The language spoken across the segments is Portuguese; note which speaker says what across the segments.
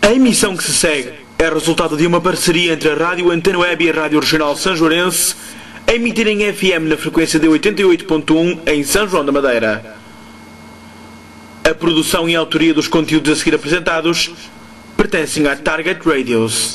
Speaker 1: A emissão que se segue é resultado de uma parceria entre a Rádio Antena Web e a Rádio Regional Sanjoarense, a emitir em FM na frequência de 88.1 em São João da Madeira. A produção e a autoria dos conteúdos a seguir apresentados pertencem à Target Radios.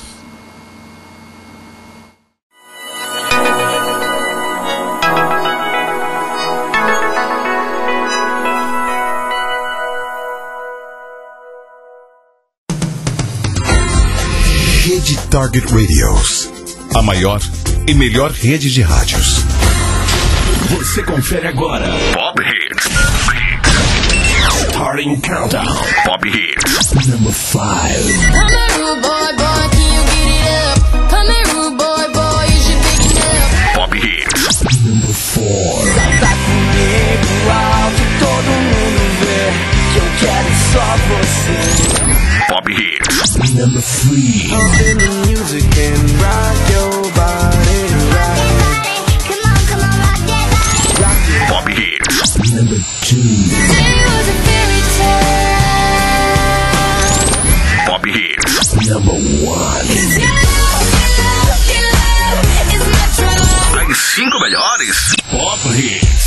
Speaker 2: Rede Target Radios, a maior e melhor rede de rádios.
Speaker 3: Você confere agora Pop Hits. Starting Countdown. Pop Hits. Number 5.
Speaker 4: Come here, rude boy, boy, can you get it up? Come here, rude boy, boy, you should pick it up.
Speaker 3: Pop Hits. Number 4.
Speaker 5: Tá comigo alto, todo mundo vê que eu quero só você.
Speaker 3: Pop Hits. Number 3.
Speaker 5: In the music and rock your body right.
Speaker 4: Come on, rock that.
Speaker 3: Pop Hits. Number 2.
Speaker 4: It was a fairy tale.
Speaker 3: Pop Hits. Number 1.
Speaker 4: It's my trouble.
Speaker 3: As 5 melhores Pop Hits.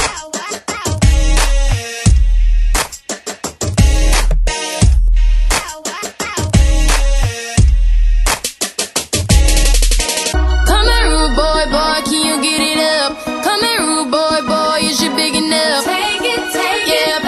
Speaker 4: Come here, rude boy, boy, can you get it up? Come here, rude boy, boy, is you big enough? Take it,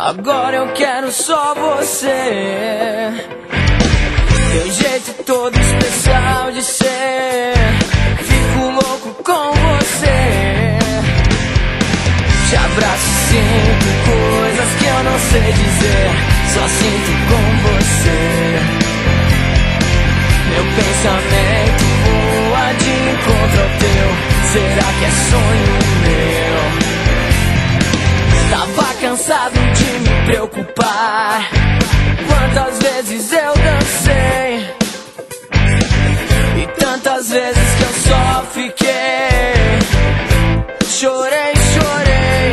Speaker 5: Agora eu quero só você. Teu jeito todo especial de ser. Fico louco com você. Te abraço e sinto coisas que eu não sei dizer. Só sinto com você. Meu pensamento voa de encontro ao teu. Será que é sonho meu? Tava cansado de me preocupar. Quantas vezes eu dancei e tantas vezes que eu só fiquei. Chorei, chorei.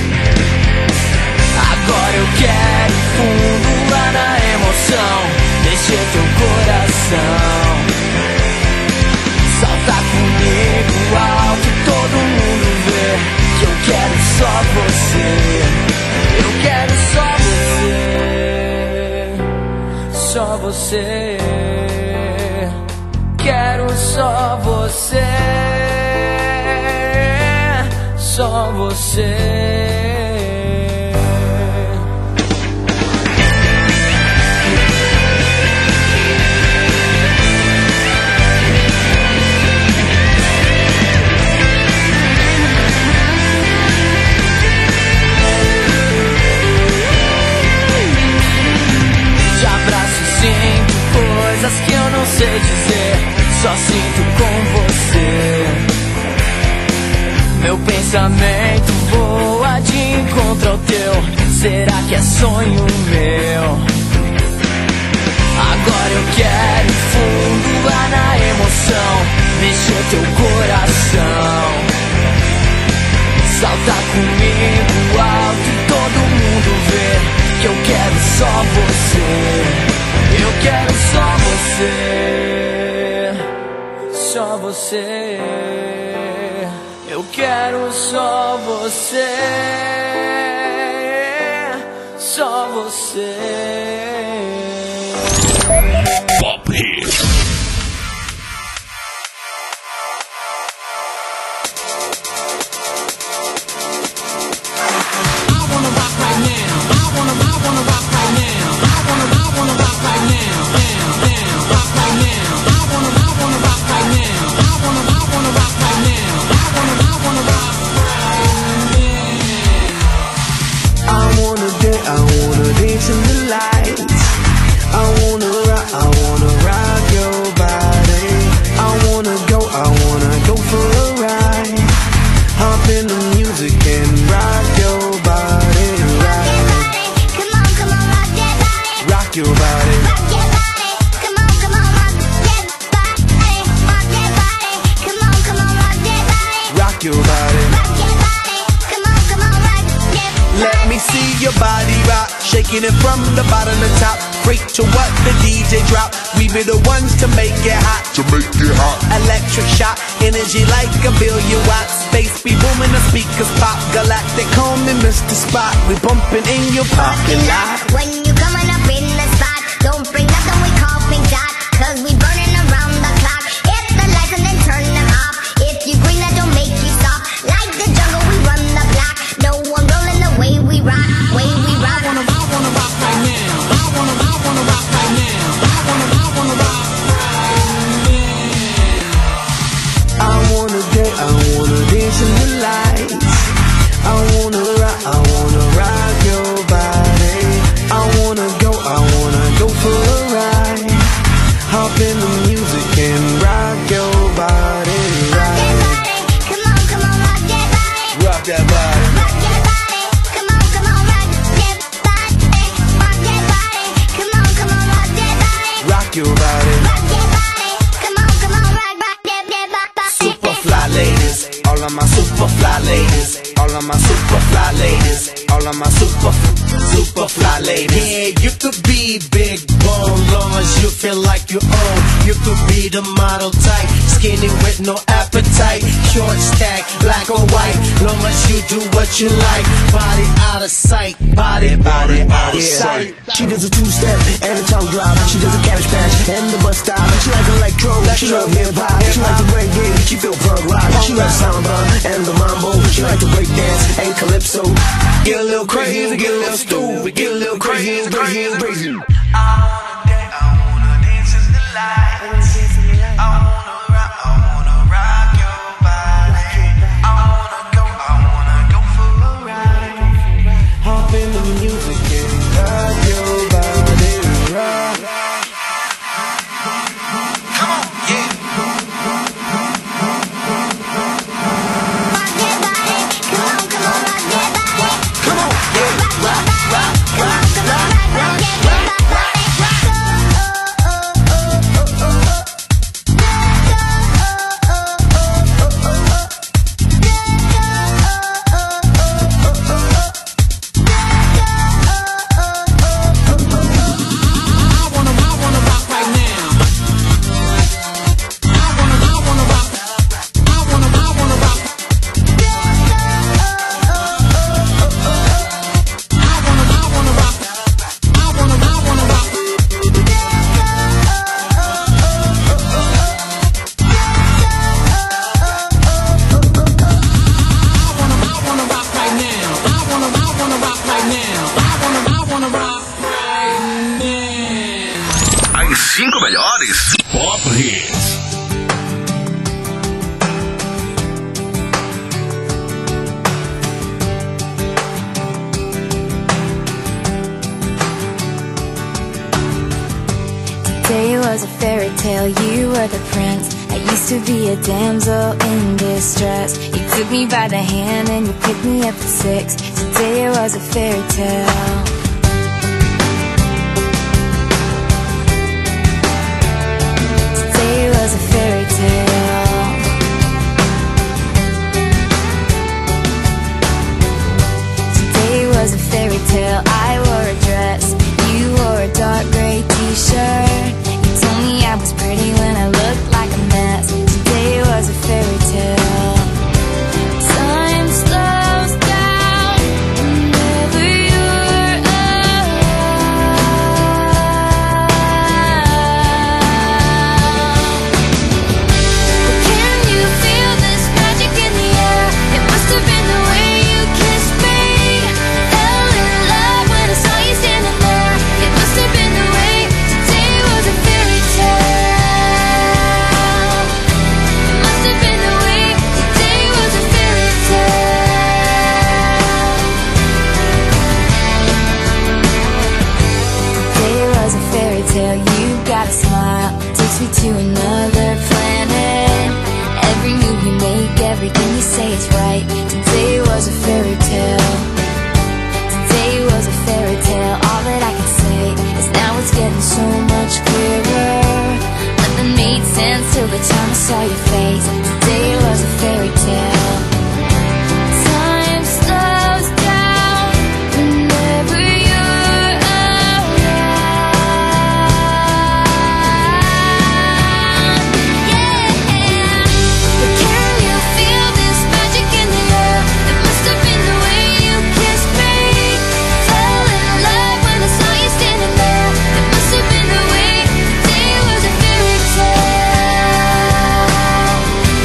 Speaker 5: Agora eu quero fundo lá na emoção. Mexer teu coração. Salta comigo alto, todo mundo vê que eu quero só você. Eu quero só você. Só você. Quero só você. Só você. Coisas que eu não sei dizer, só sinto com você. Meu pensamento voa de encontro ao teu. Será que é sonho meu? Agora eu quero fundo lá na emoção. Mexer teu coração. Salta comigo alto e todo mundo vê que eu quero só você. Eu quero só você, só você. Eu quero só você, só você.
Speaker 3: Pop Hits.
Speaker 6: I wanna rock right now. I wanna rock right now. I wanna rock right now. Rock right now. I wanna rock right now. I wanna rock right now. I wanna rock right now. I wanna dance in the lights. I wanna rock your body. I wanna go for a ride. Hop in the music and rock your body.
Speaker 4: Come on, rock that body.
Speaker 6: Rock your body.
Speaker 4: Rock that body. Come on, rock that body. Rock that body. Come on, rock that body.
Speaker 6: Rock your body.
Speaker 4: Rock that body. Come on, rock that body.
Speaker 6: Let me see your body rock, shaking it from the bottom to top. Freak to what the DJ drop. We be the ones to make it hot. Electric shock, energy like a billion watts. Space be booming, the speakers pop. Galactic, call me Mr. Spot. We bumping in your parking lot.
Speaker 4: When you coming up in the spot, don't bring nothing we call pink dot. Cause we burning around the clock. Hit the lights and then turn them off. If you green, that don't make you stop. Like the jungle, we run the block. No one rolling the way we rock. Way we rock.
Speaker 6: I wanna rock right now. I wanna rock right now. I wanna rock right now. I wanna dance in the lights. I wanna rock your body. I wanna go for a ride. Hop in the music and rock your body.
Speaker 4: Rock that body. Come on, rock that body.
Speaker 6: Rock that body.
Speaker 4: Rock that body. Come on, rock that body. Rock that body. Come on, rock that body.
Speaker 6: Rock your body.
Speaker 4: Rock that body. Come on, rock that body.
Speaker 6: Super fly ladies, all of my super fly ladies, all of my super fly ladies, all of my super fly ladies. Yeah, you could be big bone, long as you feel like you own. You could be the model type, skinny with no appetite, short stack, black or white, long as you do what you like. Body out of sight, body out of sight.
Speaker 7: She does a two-step and a tongue drop. She does a cabbage patch and the bus stop. She like electro, she love hip-hop. She like the reggae, she feel punk rock. She loves samba and the mambo. She like to break dance and calypso. Get a little crazy, get a little stupid, get a little crazy, crazy.
Speaker 8: I wanna dance in the lights. I wanna rock your body. I wanna go for a ride.
Speaker 6: Hop in the music and rock your body, rock.
Speaker 8: Come on, yeah.
Speaker 4: Rock your body, come on, rock your body.
Speaker 6: Come on, yeah.
Speaker 4: Rock your body, come on, rock your body.
Speaker 3: As 5 melhores Pop Hits.
Speaker 9: Today was a fairy tale, you were the prince. I used to be a damsel in distress. You took me by the hand and you picked me up at 6. Today was a fairy tale. Today was a fairy tale. Today was a fairy tale. I wore a dress, you wore a dark gray t-shirt. You told me I was pretty when I looked like a mess. Today was a fairy tale. Time slows down whenever you're around. But can you feel this magic in the air? It must have been the way you kissed me. Fell in love when I saw you standing there. It must have been the way. Today was a fairy tale. It must have been the way. Today was a fairy tale. Today was a fairy tale. You got a smile, takes me to another planet. Every move you make, everything you say is right. Today was a fairy tale. Today was a fairy tale. All that I can say is now it's getting so much clearer. Nothing made sense till the time I saw your face. Today was a fairy tale. Time slows down whenever you're around. Yeah. But can you feel this magic in the air? It must have been the way you kissed me. Fell in love when I saw you standing there. It must have been the way. Today was a fairy tale.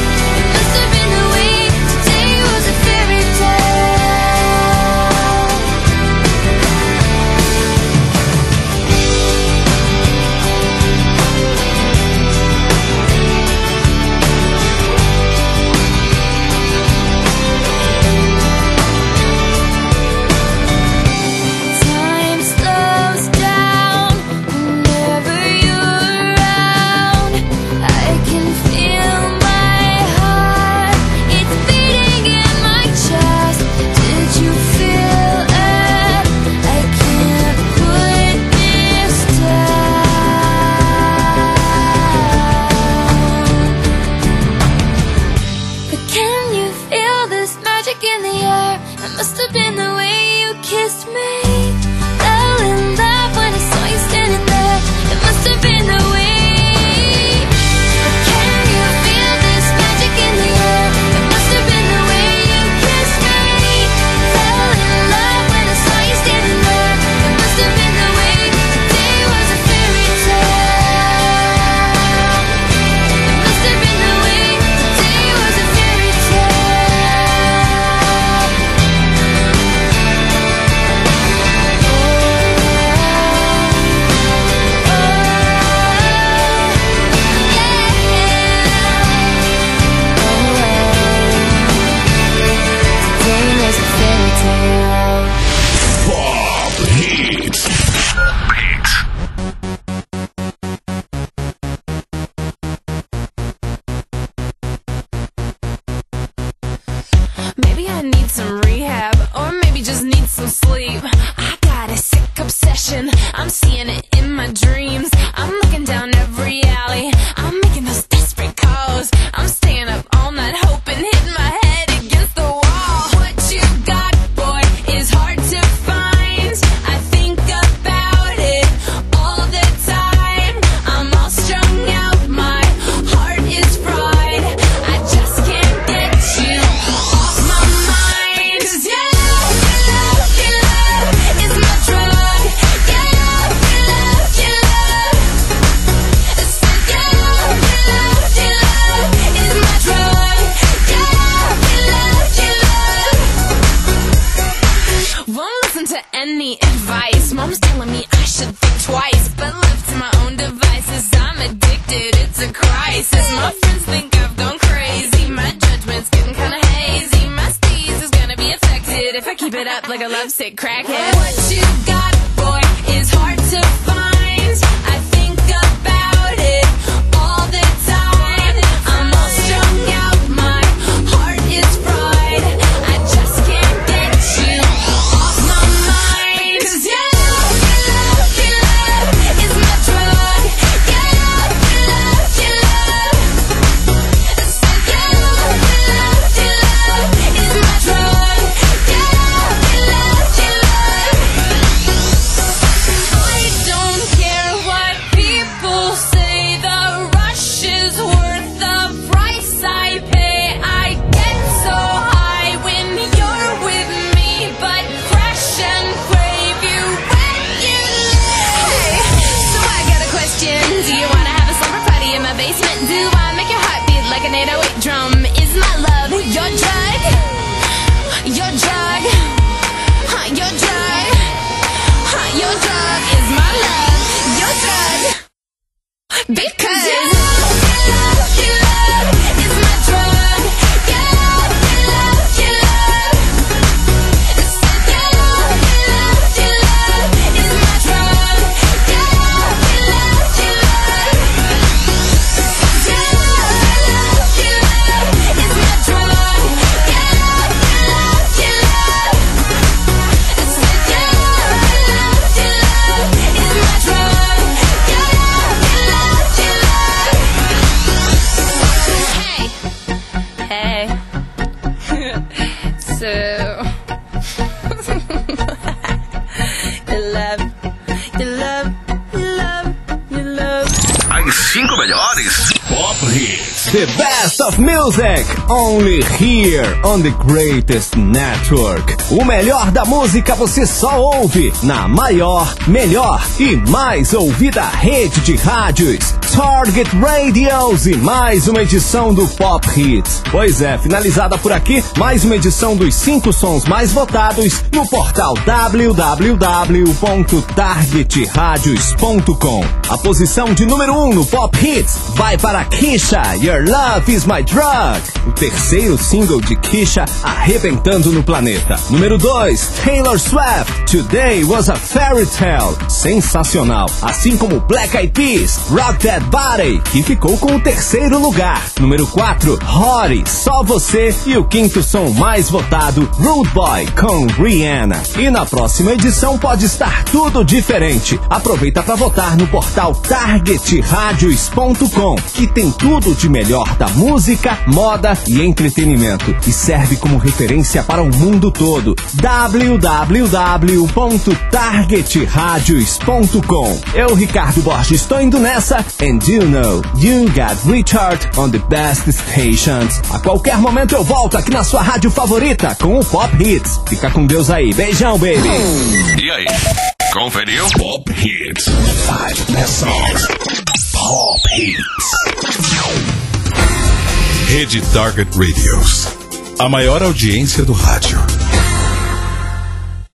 Speaker 9: obsession. I'm seeing it in my dreams. I'm looking down every alley. I'm making those desperate calls. I'm staying up all night hoping, hitting my head against the wall. What you got, boy, is hard to find. I think about it all the time. I'm all strung out, my heart is fried. I just can't get you off my mind. 'Cause your love is my drug. Your love is my drug. Won't listen to any advice. Mom's telling me I should think twice, but left to my own devices, I'm addicted, it's a crisis. My friends think I've gone crazy. My judgment's getting kinda hazy. My steez is gonna be affected if I keep it up like a lovesick crackhead. What you got, boy, is hard to find. I think about it all the time. I'm all strung out, my heart is fried. I just can't get you off my mind. 'Cause your love is my drug. Your love is my drug. Your love is my drug. I don't care what people say. The rush is worth the price I pay. I get so high when you're with me, but crash and crave you when you leave. So I got a question. Do you wanna have a slumber party in my basement? Do I make your heart beat like an 808 drum? Is my love your drug? Your drug? Your drug? Your drug is my love. Your drug. Because your love is my drug. Your love is my drug. Your love is my drug. Your love Hey. So you love.
Speaker 3: As 5 melhores Pop Hits.
Speaker 10: The best of music, only here on the greatest network. O melhor da música você só ouve na maior, melhor e mais ouvida rede de rádios, Target Radios, e mais uma edição do Pop Hits. Pois é, finalizada por aqui, mais uma edição dos 5 sons mais votados no portal www.targetradios.com. A posição de número 1 no Pop Hits vai para Kesha, Your Love Is My Drug, o terceiro single de Kesha arrebentando no planeta. Número 2, Taylor Swift, Today Was a Fairy Tale, sensacional. Assim como Black Eyed Peas, Rock That Body, que ficou com o terceiro lugar. Número 4, Hottie, Só Você, e o quinto som mais votado, Rude Boy com Rihanna. E na próxima edição pode estar tudo diferente. Aproveita para votar no portal targetradios.com, que tem tudo de melhor da música, moda e entretenimento, e serve como referência para o mundo todo. www.targetradios.com. Eu, Ricardo Borges, estou indo nessa, and you know, you got Richard on the best stations. A qualquer momento eu volto aqui na sua rádio favorita com o Pop Hits. Fica com Deus aí. Beijão, baby.
Speaker 3: E aí? Conferiu? Pop Hits.
Speaker 2: 5 best songs. Pop Hits. Rede Target Radios. A maior audiência do rádio.